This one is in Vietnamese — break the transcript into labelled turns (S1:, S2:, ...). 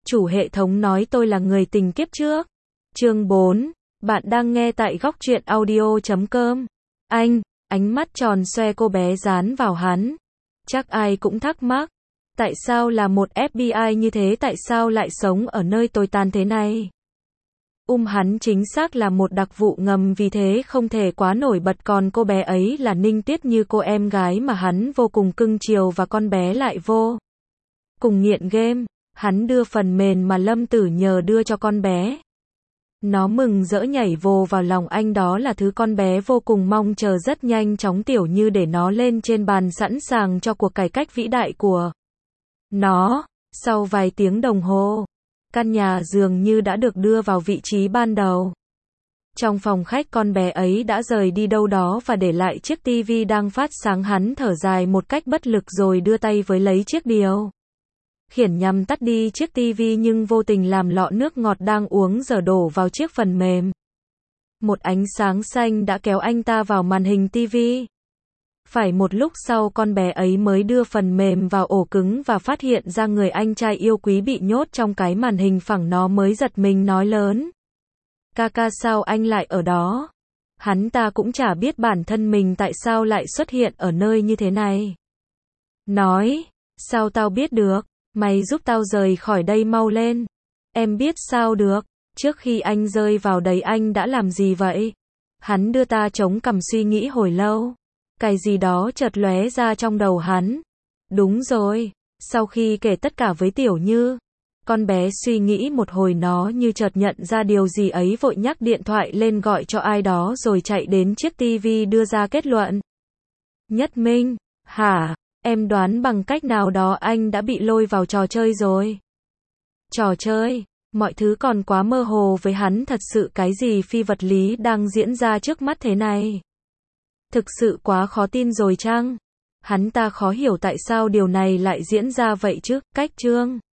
S1: Chủ hệ thống nói tôi là người tình kiếp trước. Chương 4. Bạn đang nghe tại góc truyện audio.com. Anh, ánh mắt tròn xoe cô bé dán vào hắn. Chắc ai cũng thắc mắc. Tại sao là một FBI như thế, tại sao lại sống ở nơi tồi tàn thế này? Hắn chính xác là một đặc vụ ngầm, vì thế không thể quá nổi bật, còn cô bé ấy là Ninh Tuyết, như cô em gái mà hắn vô cùng cưng chiều, và con bé lại vô cùng nghiện game. Hắn đưa phần mềm mà Lâm Tử nhờ đưa cho con bé. Nó mừng rỡ nhảy vồ vào lòng anh, đó là thứ con bé vô cùng mong chờ, rất nhanh chóng Tiểu Như để nó lên trên bàn sẵn sàng cho cuộc cải cách vĩ đại của nó. Sau vài tiếng đồng hồ, căn nhà dường như đã được đưa vào vị trí ban đầu. Trong phòng khách, con bé ấy đã rời đi đâu đó và để lại chiếc tivi đang phát sáng. Hắn thở dài một cách bất lực rồi đưa tay với lấy chiếc điều khiển nhằm tắt đi chiếc tivi, nhưng vô tình làm lọ nước ngọt đang uống dở đổ vào chiếc phần mềm. Một ánh sáng xanh đã kéo anh ta vào màn hình tivi. Phải một lúc sau, con bé ấy mới đưa phần mềm vào ổ cứng và phát hiện ra người anh trai yêu quý bị nhốt trong cái màn hình phẳng. Nó mới giật mình nói lớn: Kaka, sao anh lại ở đó? Hắn ta cũng chả biết bản thân mình tại sao lại xuất hiện ở nơi như thế này. Nói: Sao tao biết được? Mày giúp tao rời khỏi đây mau lên. Em biết sao được? Trước khi anh rơi vào đấy anh đã làm gì vậy? Hắn đưa ta chống cằm suy nghĩ hồi lâu. Cái gì đó chợt lóe ra trong đầu hắn. Đúng rồi, sau khi kể tất cả với Tiểu Như, con bé suy nghĩ một hồi, nó như chợt nhận ra điều gì ấy, vội nhắc điện thoại lên gọi cho ai đó rồi chạy đến chiếc tivi đưa ra kết luận: Nhất Minh, hả? Em đoán bằng cách nào đó anh đã bị lôi vào trò chơi rồi. Trò chơi? Mọi thứ còn quá mơ hồ với hắn, thật sự cái gì phi vật lý đang diễn ra trước mắt thế này? Thực sự quá khó tin rồi chăng? Hắn ta khó hiểu tại sao điều này lại diễn ra vậy chứ. Cách chương